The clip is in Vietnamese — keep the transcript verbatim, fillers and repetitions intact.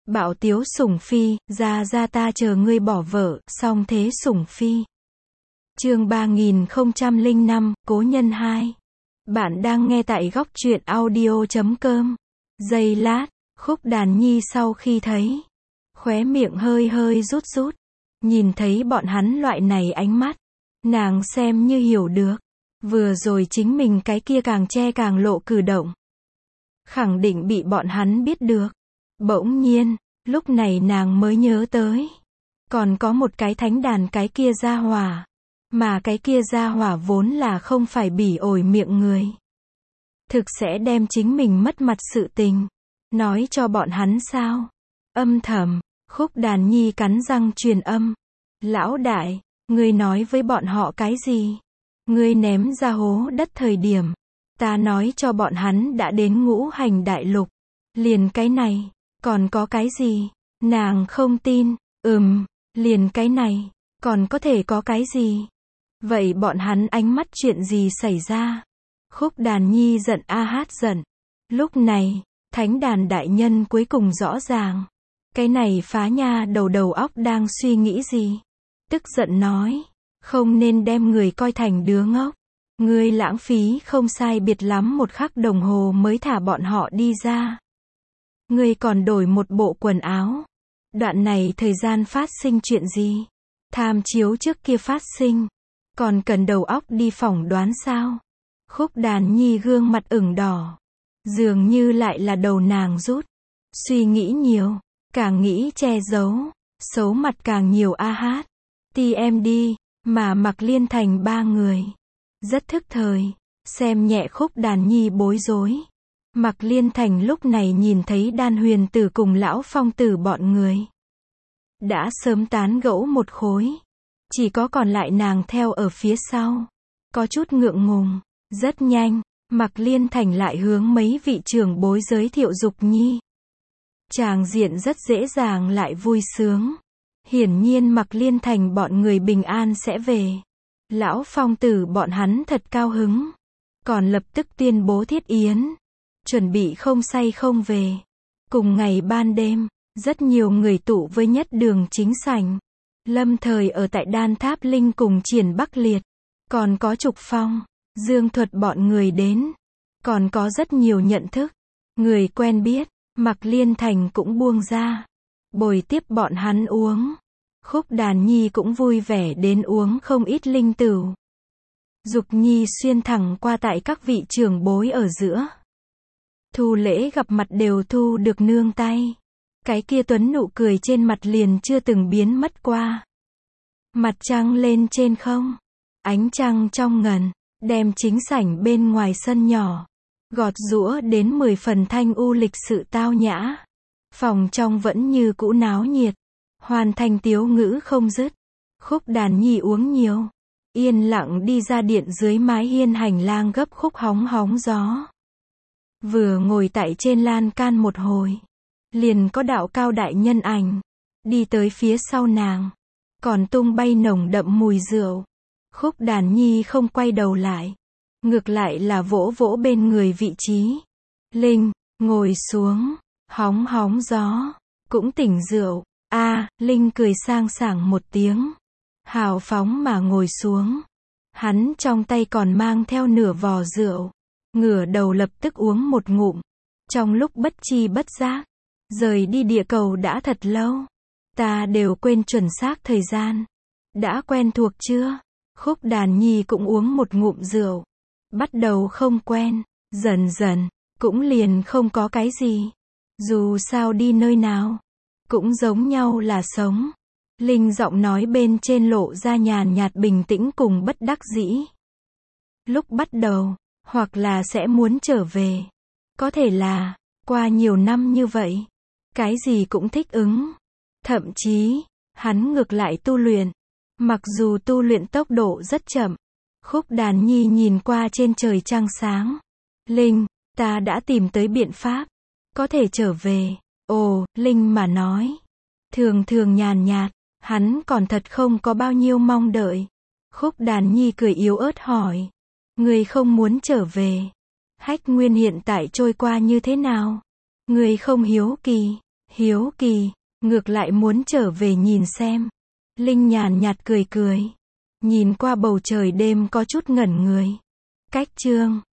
Bạo tiếu sủng phi, ra ra ta chờ ngươi bỏ vợ, song thế sủng phi. Chương ba nghìn không trăm lẻ năm, Cố nhân hai. Bạn đang nghe tại góc truyện audio chấm com. Giây lát, Khúc Đàn Nhi sau khi thấy, khóe miệng hơi hơi rút rút. Nhìn thấy bọn hắn loại này ánh mắt, nàng xem như hiểu được. Vừa rồi chính mình cái kia càng che càng lộ cử động, khẳng định bị bọn hắn biết được. Bỗng nhiên, lúc này nàng mới nhớ tới, còn có một cái thánh đàn cái kia gia hỏa, mà cái kia gia hỏa vốn là không phải bỉ ổi miệng người. Thực sẽ đem chính mình mất mặt sự tình, nói cho bọn hắn sao? Âm thầm, Khúc Đàn Nhi cắn răng truyền âm. Lão đại, ngươi nói với bọn họ cái gì? Ngươi ném ra hố đất thời điểm, ta nói cho bọn hắn đã đến ngũ hành đại lục. Liền cái này, còn có cái gì? Nàng không tin. Ừm, liền cái này, còn có thể có cái gì? Vậy bọn hắn ánh mắt chuyện gì xảy ra? Khúc Đàn Nhi giận a hát giận. Lúc này, thánh đàn đại nhân cuối cùng rõ ràng. Cái này phá nha đầu đầu óc đang suy nghĩ gì? Tức giận nói, không nên đem người coi thành đứa ngốc. Ngươi lãng phí không sai biệt lắm một khắc đồng hồ mới thả bọn họ đi ra. Ngươi còn đổi một bộ quần áo. Đoạn này thời gian phát sinh chuyện gì? Tham chiếu trước kia phát sinh, còn cần đầu óc đi phỏng đoán sao? Khúc Đàn Nhi gương mặt ửng đỏ, dường như lại là đầu nàng rút. Suy nghĩ nhiều, càng nghĩ che giấu, xấu mặt càng nhiều a hát. tê em đê, mà Mạc Liên Thành ba người. Rất thức thời, xem nhẹ Khúc Đàn Nhi bối rối. Mạc Liên Thành lúc này nhìn thấy Đan Huyền Tử cùng Lão Phong Tử bọn người đã sớm tán gẫu một khối, chỉ có còn lại nàng theo ở phía sau, có chút ngượng ngùng. Rất nhanh, Mạc Liên Thành lại hướng mấy vị trưởng bối giới thiệu Dục Nhi. Tràng diện rất dễ dàng lại vui sướng. Hiển nhiên Mạc Liên Thành bọn người bình an sẽ về. Lão Phong Tử bọn hắn thật cao hứng, còn lập tức tuyên bố thiết yến, chuẩn bị không say không về. Cùng ngày ban đêm, rất nhiều người tụ với nhất đường chính sảnh. Lâm Thời ở tại Đan Tháp Linh cùng Triển Bắc Liệt, còn có Trục Phong, Dương Thuật bọn người đến, còn có rất nhiều nhận thức, người quen biết. Mạc Liên Thành cũng buông ra, bồi tiếp bọn hắn uống. Khúc Đàn Nhi cũng vui vẻ đến uống không ít linh tửu. Dục Nhi xuyên thẳng qua tại các vị trưởng bối ở giữa. Thu lễ gặp mặt đều thu được nương tay. Cái kia tuấn nụ cười trên mặt liền chưa từng biến mất qua. Mặt trăng lên trên không, ánh trăng trong ngần, đem chính sảnh bên ngoài sân nhỏ gọt giũa đến mười phần thanh u lịch sự tao nhã. Phòng trong vẫn như cũ náo nhiệt, hoàn thành tiếu ngữ không dứt. Khúc Đàn Nhi uống nhiều, yên lặng đi ra điện dưới mái hiên hành lang gấp khúc hóng hóng gió. Vừa ngồi tại trên lan can một hồi, liền có đạo cao đại nhân ảnh đi tới phía sau nàng, còn tung bay nồng đậm mùi rượu. Khúc Đàn Nhi không quay đầu lại, ngược lại là vỗ vỗ bên người vị trí. Linh, ngồi xuống, hóng hóng gió, cũng tỉnh rượu. A, Linh cười sang sảng một tiếng, hào phóng mà ngồi xuống. Hắn trong tay còn mang theo nửa vò rượu, ngửa đầu lập tức uống một ngụm. Trong lúc bất chi bất giác, rời đi địa cầu đã thật lâu, ta đều quên chuẩn xác thời gian. Đã quen thuộc chưa? Khúc Đàn Nhi cũng uống một ngụm rượu. Bắt đầu không quen, dần dần, cũng liền không có cái gì. Dù sao đi nơi nào, cũng giống nhau là sống. Linh giọng nói bên trên lộ ra nhàn nhạt bình tĩnh cùng bất đắc dĩ. Lúc bắt đầu, hoặc là sẽ muốn trở về. Có thể là, qua nhiều năm như vậy, cái gì cũng thích ứng. Thậm chí, hắn ngược lại tu luyện. Mặc dù tu luyện tốc độ rất chậm. Khúc Đàn Nhi nhìn qua trên trời trăng sáng. Linh, ta đã tìm tới biện pháp, có thể trở về. Ồ, Linh mà nói, thường thường nhàn nhạt, hắn còn thật không có bao nhiêu mong đợi. Khúc Đàn Nhi cười yếu ớt hỏi, người không muốn trở về? Hách Nguyên hiện tại trôi qua như thế nào? Người không hiếu kỳ? Hiếu kỳ, ngược lại muốn trở về nhìn xem. Linh nhàn nhạt cười cười. Nhìn qua bầu trời đêm có chút ngẩn người. Cách chương